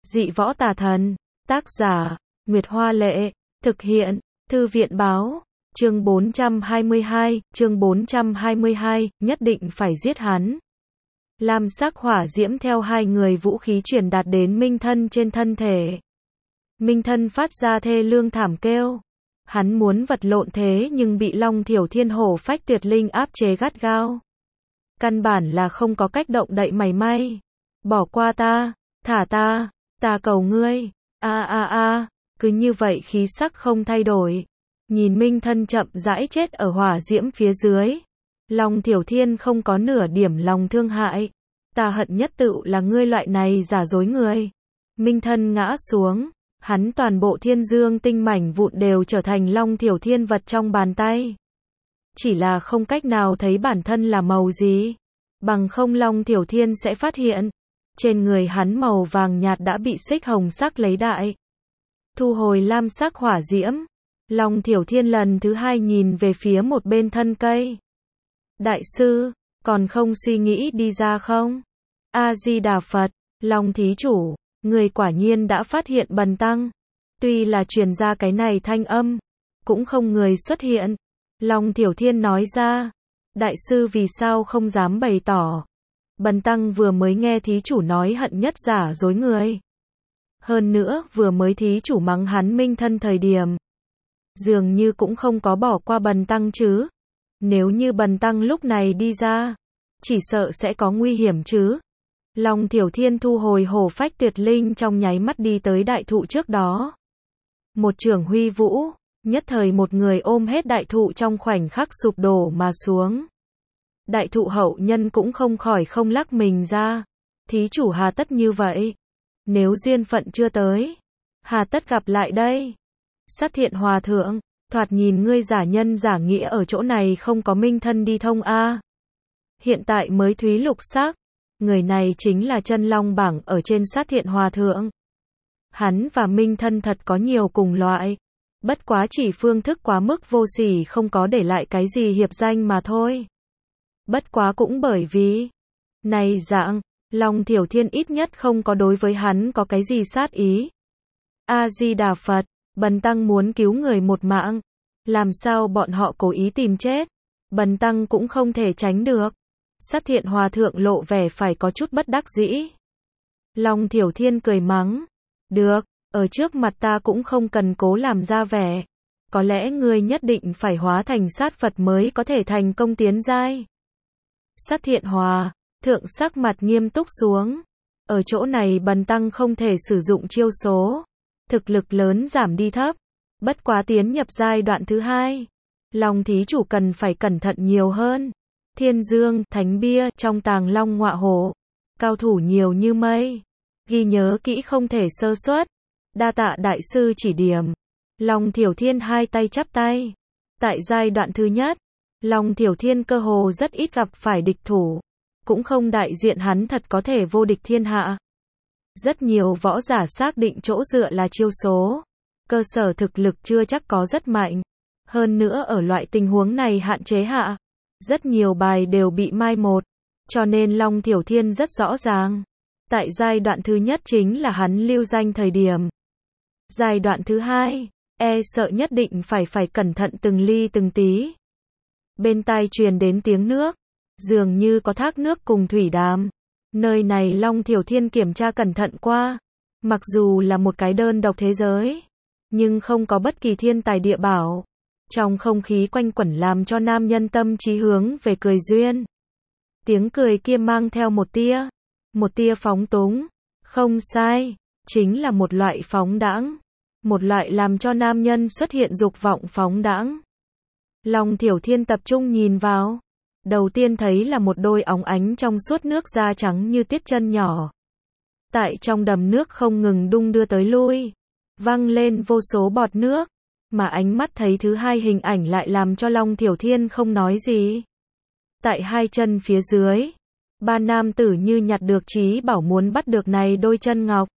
Dị võ tà thần. Tác giả, Nguyệt Hoa Lệ. Thực hiện, Thư viện Báo. Chương 422, nhất định phải giết hắn. Lam sắc hỏa diễm theo hai người vũ khí truyền đạt đến Minh Thân trên thân thể. Minh Thân phát ra thê lương thảm kêu. Hắn muốn vật lộn thế nhưng bị Long Thiểu Thiên Hổ Phách Tuyệt Linh áp chế gắt gao. Căn bản là không có cách động đậy mảy may. Bỏ qua ta, thả ta cầu ngươi. Cứ như vậy khí sắc không thay đổi. Nhìn Minh Thân chậm rãi chết ở hỏa diễm phía dưới. Long Thiểu Thiên không có nửa điểm lòng thương hại. Ta hận nhất tựu là ngươi loại này giả dối người. Minh Thân ngã xuống. Hắn toàn bộ thiên dương tinh mảnh vụn đều trở thành Long Thiểu Thiên vật trong bàn tay. Chỉ là không cách nào thấy bản thân là màu gì. Bằng không Long Thiểu Thiên sẽ phát hiện. Trên người hắn màu vàng nhạt đã bị xích hồng sắc lấy đại. Thu hồi lam sắc hỏa diễm. Long Thiểu Thiên lần thứ hai nhìn về phía một bên thân cây. Đại sư, còn không suy nghĩ đi ra không? A-di-đà Phật, Long thí chủ, người quả nhiên đã phát hiện bần tăng. Tuy là truyền ra cái này thanh âm, cũng không người xuất hiện. Long Thiểu Thiên nói ra, đại sư vì sao không dám bày tỏ. Bần tăng vừa mới nghe thí chủ nói hận nhất giả dối người. Hơn nữa, vừa mới thí chủ mắng hắn Minh Thân thời điểm. Dường như cũng không có bỏ qua bần tăng chứ. Nếu như bần tăng lúc này đi ra, chỉ sợ sẽ có nguy hiểm chứ. Long Thiểu Thiên thu hồi hổ phách tuyệt linh trong nháy mắt đi tới đại thụ trước đó. Một chưởng huy vũ, nhất thời một người ôm hết đại thụ trong khoảnh khắc sụp đổ mà xuống. Đại thụ hậu nhân cũng không khỏi không lắc mình ra. Thí chủ hà tất như vậy? Nếu duyên phận chưa tới, hà tất gặp lại đây? Sát Thiện Hòa Thượng, thoạt nhìn ngươi giả nhân giả nghĩa ở chỗ này không có Minh Thân đi thông a. Hiện tại mới thúy lục sắc. Người này chính là chân long bảng ở trên Sát Thiện Hòa Thượng. Hắn và Minh Thân thật có nhiều cùng loại. Bất quá chỉ phương thức quá mức vô sỉ không có để lại cái gì hiệp danh mà thôi. Bất quá cũng bởi vì này dạng, Long Thiểu Thiên ít nhất không có đối với hắn có cái gì sát ý. A-di-đà Phật, bần tăng muốn cứu người một mạng. Làm sao bọn họ cố ý tìm chết? Bần tăng cũng không thể tránh được. Sát Thiện Hòa Thượng lộ vẻ phải có chút bất đắc dĩ. Long Thiểu Thiên cười mắng. Được, ở trước mặt ta cũng không cần cố làm ra vẻ. Có lẽ ngươi nhất định phải hóa thành sát Phật mới có thể thành công tiến giai. Sát Thiện Hòa Thượng sắc mặt nghiêm túc xuống. Ở chỗ này bần tăng không thể sử dụng chiêu số. Thực lực lớn giảm đi thấp. Bất quá tiến nhập giai đoạn thứ hai. Long thí chủ cần phải cẩn thận nhiều hơn. Thiên Dương, Thánh Bia, trong tàng long ngọa hổ. Cao thủ nhiều như mây. Ghi nhớ kỹ không thể sơ suất. Đa tạ đại sư chỉ điểm. Long Thiểu Thiên hai tay chắp tay. Tại giai đoạn thứ nhất, Long Thiểu Thiên cơ hồ rất ít gặp phải địch thủ. Cũng không đại diện hắn thật có thể vô địch thiên hạ. Rất nhiều võ giả xác định chỗ dựa là chiêu số. Cơ sở thực lực chưa chắc có rất mạnh. Hơn nữa ở loại tình huống này hạn chế hạ. Rất nhiều bài đều bị mai một. Cho nên Long Thiểu Thiên rất rõ ràng. Tại giai đoạn thứ nhất chính là hắn lưu danh thời điểm. Giai đoạn thứ hai, sợ nhất định phải cẩn thận từng ly từng tí. Bên tai truyền đến tiếng nước. Dường như có thác nước cùng thủy đàm. Nơi này Long Thiểu Thiên kiểm tra cẩn thận qua. Mặc dù là một cái đơn độc thế giới, nhưng không có bất kỳ thiên tài địa bảo. Trong không khí quanh quẩn làm cho nam nhân tâm trí hướng về cười duyên. Tiếng cười kia mang theo một tia phóng túng. Không sai, chính là một loại phóng đãng. Một loại làm cho nam nhân xuất hiện dục vọng phóng đãng. Long Thiểu Thiên tập trung nhìn vào. Đầu tiên thấy là một đôi óng ánh trong suốt nước da trắng như tuyết chân nhỏ. Tại trong đầm nước không ngừng đung đưa tới lui. Văng lên vô số bọt nước. Mà ánh mắt thấy thứ hai hình ảnh lại làm cho Long Thiểu Thiên không nói gì. Tại hai chân phía dưới, ba nam tử như nhặt được trí bảo muốn bắt được này đôi chân ngọc.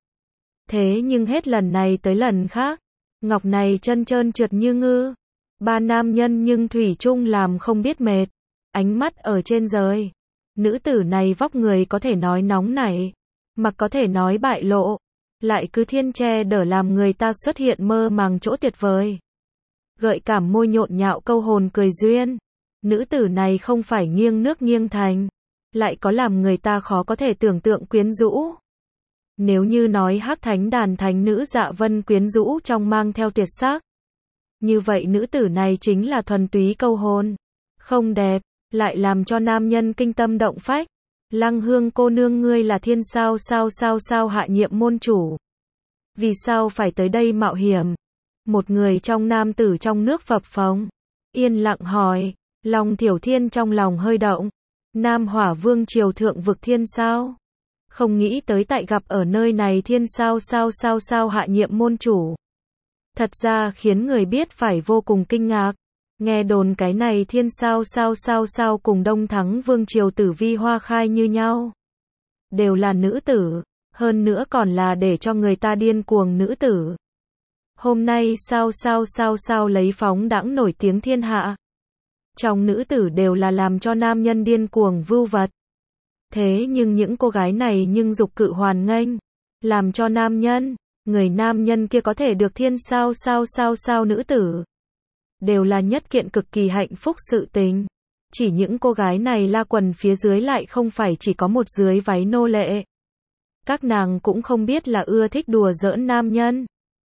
Thế nhưng hết lần này tới lần khác, ngọc này chân trơn trượt như ngư. Ba nam nhân nhưng thủy chung làm không biết mệt. Ánh mắt ở trên rời. Nữ tử này vóc người có thể nói nóng nảy, mặc có thể nói bại lộ. lại cứ thiên che đỡ làm người ta xuất hiện mơ màng chỗ tuyệt vời. Gợi cảm môi nhộn nhạo câu hồn cười duyên. Nữ tử này không phải nghiêng nước nghiêng thành, lại có làm người ta khó có thể tưởng tượng quyến rũ. Nếu như nói hắc thánh đàn thánh nữ Dạ Vân quyến rũ trong mang theo tuyệt sắc, như vậy nữ tử này chính là thuần túy câu hồn. Không đẹp, lại làm cho nam nhân kinh tâm động phách. Lăng Hương cô nương ngươi là thiên sao hạ nhiệm môn chủ. Vì sao phải tới đây mạo hiểm? Một người trong nam tử trong nước phập phồng, yên lặng hỏi. Long Thiểu Thiên trong lòng hơi động. Nam Hỏa Vương triều thượng vực thiên sao? Không nghĩ tới tại gặp ở nơi này thiên sao hạ nhiệm môn chủ. Thật ra khiến người biết phải vô cùng kinh ngạc. Nghe đồn cái này thiên sao cùng Đông Thắng Vương triều Tử Vi Hoa Khai như nhau. Đều là nữ tử, hơn nữa còn là để cho người ta điên cuồng nữ tử. Hôm nay sao lấy phóng đãng nổi tiếng thiên hạ. Trong nữ tử đều là làm cho nam nhân điên cuồng vưu vật. Thế nhưng những cô gái này nhưng dục cự hoàn nghênh, làm cho nam nhân, người nam nhân kia có thể được thiên sao nữ tử. Đều là nhất kiện cực kỳ hạnh phúc sự tình. Chỉ những cô gái này la quần phía dưới lại không phải chỉ có một dưới váy nô lệ. Các nàng cũng không biết là ưa thích đùa giỡn nam nhân,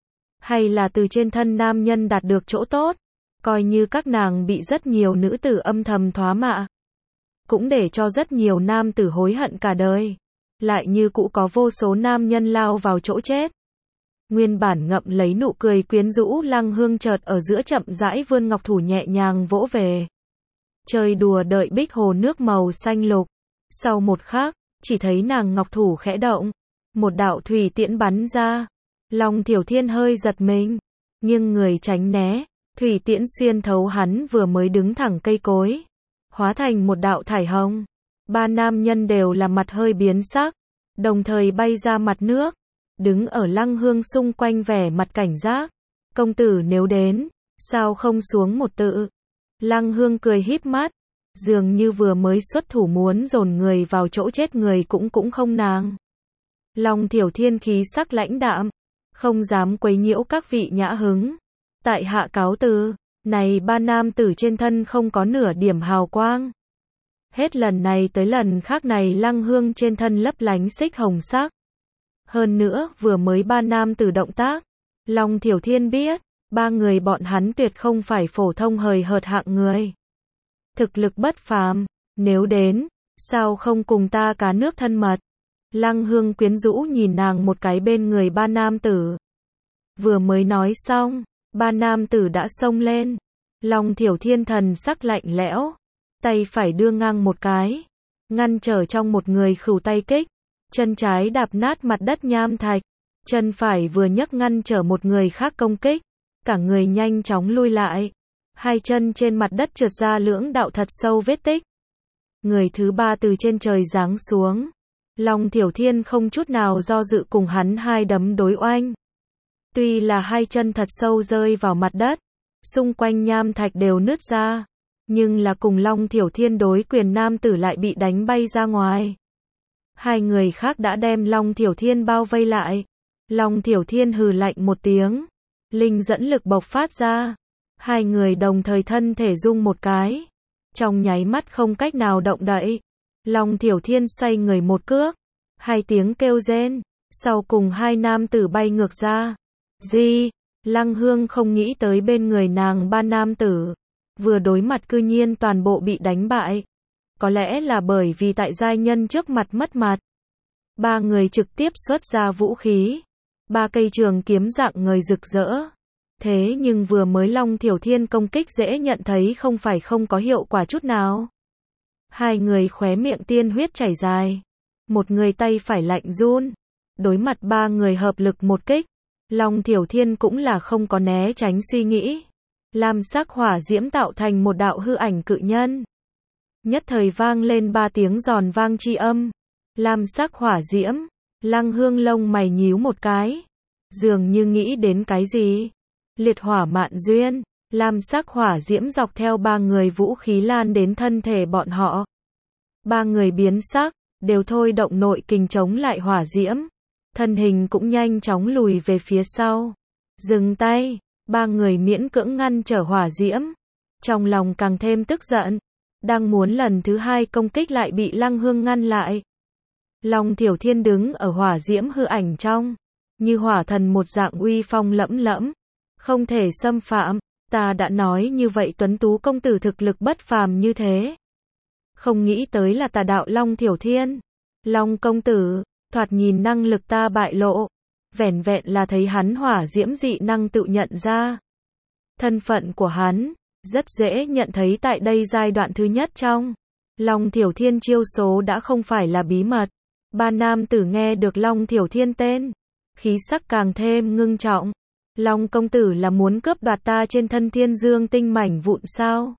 hay là từ trên thân nam nhân đạt được chỗ tốt. Coi như các nàng bị rất nhiều nữ tử âm thầm thoá mạ, cũng để cho rất nhiều nam tử hối hận cả đời. Lại như cũ có vô số nam nhân lao vào chỗ chết. Nguyên bản ngậm lấy nụ cười quyến rũ Lăng Hương chợt ở giữa chậm rãi vươn ngọc thủ nhẹ nhàng vỗ về. Chơi đùa đợi bích hồ nước màu xanh lục. Sau một khắc, chỉ thấy nàng ngọc thủ khẽ động. Một đạo thủy tiễn bắn ra. Long Thiểu Thiên hơi giật mình, nghiêng người tránh né. Thủy tiễn xuyên thấu hắn vừa mới đứng thẳng cây cối, hóa thành một đạo thải hồng. Ba nam nhân đều là mặt hơi biến sắc, đồng thời bay ra mặt nước, đứng ở Lăng Hương xung quanh vẻ mặt cảnh giác. Công tử nếu đến, sao không xuống một tự? Lăng Hương cười híp mắt, dường như vừa mới xuất thủ muốn dồn người vào chỗ chết người cũng không nàng. Long Thiểu Thiên khí sắc lãnh đạm, không dám quấy nhiễu các vị nhã hứng. Tại hạ cáo từ. Này ba nam tử trên thân không có nửa điểm hào quang. Hết lần này tới lần khác này Lăng Hương trên thân lấp lánh xích hồng sắc. Hơn nữa vừa mới ba nam tử động tác, Long Thiểu Thiên biết, ba người bọn hắn tuyệt không phải phổ thông hời hợt hạng người. Thực lực bất phàm, nếu đến, sao không cùng ta cá nước thân mật? Lăng Hương quyến rũ nhìn nàng một cái bên người ba nam tử. Vừa mới nói xong, ba nam tử đã xông lên. Long Thiểu Thiên thần sắc lạnh lẽo, tay phải đưa ngang một cái, ngăn trở trong một người khửu tay kích, chân trái đạp nát mặt đất nham thạch, chân phải vừa nhấc ngăn trở một người khác công kích, cả người nhanh chóng lui lại, hai chân trên mặt đất trượt ra lưỡng đạo thật sâu vết tích. Người thứ ba từ trên trời giáng xuống, Long Thiểu Thiên không chút nào do dự cùng hắn hai đấm đối oanh. Tuy là hai chân thật sâu rơi vào mặt đất, xung quanh nham thạch đều nứt ra, nhưng là cùng Long Thiểu Thiên đối quyền nam tử lại bị đánh bay ra ngoài. Hai người khác đã đem Long Thiểu Thiên bao vây lại. Long Thiểu Thiên hừ lạnh một tiếng, linh dẫn lực bộc phát ra. Hai người đồng thời thân thể rung một cái, trong nháy mắt không cách nào động đậy. Long Thiểu Thiên xoay người một cước, hai tiếng kêu rên, sau cùng hai nam tử bay ngược ra. Gì? Lăng Hương không nghĩ tới bên người nàng ba nam tử, vừa đối mặt cư nhiên toàn bộ bị đánh bại. Có lẽ là bởi vì tại giai nhân trước mặt mất mặt. Ba người trực tiếp xuất ra vũ khí. Ba cây trường kiếm dạng ngời rực rỡ. Thế nhưng vừa mới Long Thiểu Thiên công kích dễ nhận thấy không phải không có hiệu quả chút nào. Hai người khóe miệng tiên huyết chảy dài. Một người tay phải lạnh run. Đối mặt ba người hợp lực một kích, Long Thiểu Thiên cũng là không có né tránh suy nghĩ. Lam sắc hỏa diễm tạo thành một đạo hư ảnh cự nhân. Nhất thời vang lên ba tiếng giòn vang chi âm. Lam sắc hỏa diễm, Lăng Hương lông mày nhíu một cái, dường như nghĩ đến cái gì. Liệt hỏa mạn duyên, lam sắc hỏa diễm dọc theo ba người vũ khí lan đến thân thể bọn họ. Ba người biến sắc, đều thôi động nội kình chống lại hỏa diễm. thân hình cũng nhanh chóng lùi về phía sau. Dừng tay, ba người miễn cưỡng ngăn trở hỏa diễm. Trong lòng càng thêm tức giận, đang muốn lần thứ hai công kích lại bị Lăng Hương ngăn lại. Long Tiểu Thiên đứng ở hỏa diễm hư ảnh trong, như hỏa thần một dạng uy phong lẫm lẫm, không thể xâm phạm. Ta đã nói như vậy tuấn tú công tử thực lực bất phàm như thế. Không nghĩ tới là tà đạo Long Tiểu Thiên. Long công tử, thoạt nhìn năng lực ta bại lộ. Vẻn vẹn là thấy hắn hỏa diễm dị năng tự nhận ra. Thân phận của hắn, rất dễ nhận thấy tại đây giai đoạn thứ nhất trong. Long Tiểu Thiên chiêu số đã không phải là bí mật. Ba nam tử nghe được Long Tiểu Thiên tên, khí sắc càng thêm ngưng trọng. Long công tử là muốn cướp đoạt ta trên thân thiên dương tinh mảnh vụn sao?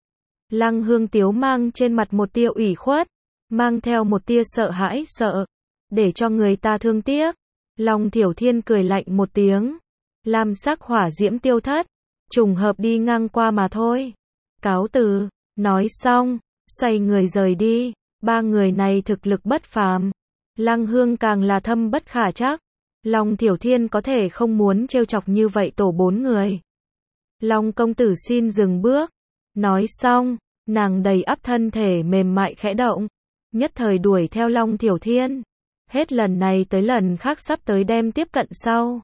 Lăng Hương Tiếu mang trên mặt một tia ủy khuất, mang theo một tia sợ hãi sợ, để cho người ta thương tiếc. Long Tiểu Thiên cười lạnh một tiếng, lam sắc hỏa diễm tiêu thất, trùng hợp đi ngang qua mà thôi. Cáo từ, nói xong, xoay người rời đi. Ba người này thực lực bất phàm, Lăng Hương càng là thâm bất khả trắc. Long Tiểu Thiên có thể không muốn trêu chọc như vậy tổ bốn người. Long công tử xin dừng bước. Nói xong, nàng đầy ắp thân thể mềm mại khẽ động, nhất thời đuổi theo Long Tiểu Thiên. Hết lần này tới lần khác sắp tới đem tiếp cận sau.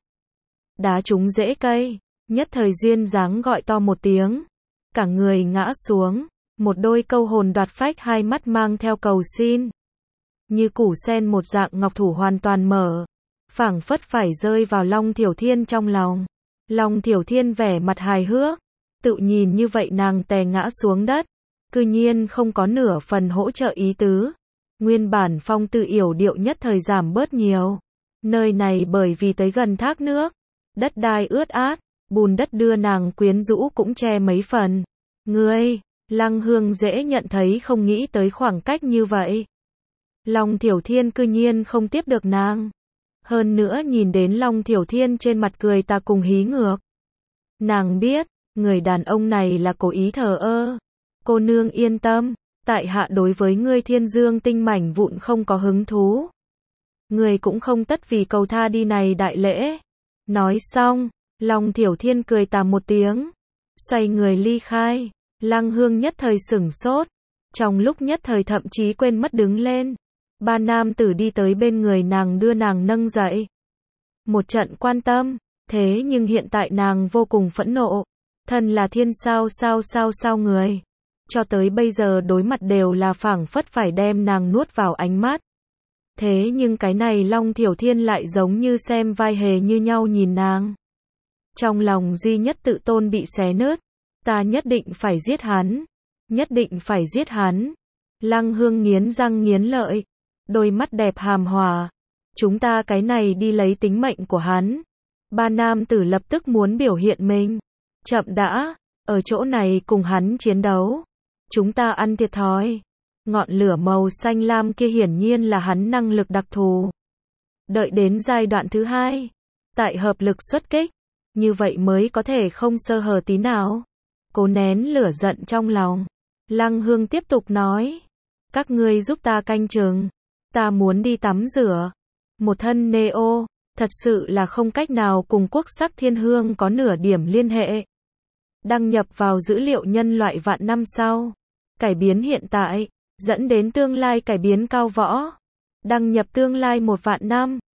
Đá trúng rễ cây, nhất thời duyên dáng gọi to một tiếng. Cả người ngã xuống, một đôi câu hồn đoạt phách hai mắt mang theo cầu xin. Như củ sen một dạng ngọc thủ hoàn toàn mở, phảng phất phải rơi vào Long Tiểu Thiên trong lòng. Long Tiểu Thiên vẻ mặt hài hước, tự nhìn như vậy nàng tè ngã xuống đất, cư nhiên không có nửa phần hỗ trợ ý tứ. Nguyên bản phong tư yểu điệu nhất thời giảm bớt nhiều. Nơi này bởi vì tới gần thác nước, đất đai ướt át, bùn đất đưa nàng quyến rũ cũng che mấy phần. Ngươi, Lăng Hương dễ nhận thấy không nghĩ tới khoảng cách như vậy. Long Tiểu Thiên cư nhiên không tiếp được nàng. Hơn nữa nhìn đến Long Tiểu Thiên trên mặt cười ta cùng hí ngược. Nàng biết, người đàn ông này là cố ý thờ ơ. Cô nương yên tâm, tại hạ đối với ngươi thiên dương tinh mảnh vụn không có hứng thú. Ngươi cũng không tất vì cầu tha đi này đại lễ. Nói xong, Long Tiểu Thiên cười tà một tiếng, xoay người ly khai. Lăng Hương nhất thời sửng sốt, trong lúc nhất thời thậm chí quên mất đứng lên. Ba nam tử đi tới bên người nàng đưa nàng nâng dậy. Một trận quan tâm, thế nhưng hiện tại nàng vô cùng phẫn nộ. Thân là thiên sao người. Cho tới bây giờ đối mặt đều là phảng phất phải đem nàng nuốt vào ánh mắt. Thế nhưng cái này Long Tiểu Thiên lại giống như xem vai hề như nhau nhìn nàng. Trong lòng duy nhất tự tôn bị xé nứt. Ta nhất định phải giết hắn. Nhất định phải giết hắn. Lăng Hương nghiến răng nghiến lợi. Đôi mắt đẹp hàm hòa. Chúng ta cái này đi lấy tính mệnh của hắn. Ba nam tử lập tức muốn biểu hiện mình. Chậm đã, ở chỗ này cùng hắn chiến đấu. Chúng ta ăn thiệt thòi. Ngọn lửa màu xanh lam kia hiển nhiên là hắn năng lực đặc thù. Đợi đến giai đoạn thứ hai, tại hợp lực xuất kích, như vậy mới có thể không sơ hở tí nào. Cố nén lửa giận trong lòng. Lăng Hương tiếp tục nói. Các ngươi giúp ta canh chừng. Ta muốn đi tắm rửa. Một thân neo, thật sự là không cách nào cùng quốc sắc thiên hương có nửa điểm liên hệ. Đăng nhập vào dữ liệu nhân loại vạn năm sau. Cải biến hiện tại, dẫn đến tương lai cải biến cao võ. Đăng nhập tương lai 1 vạn năm.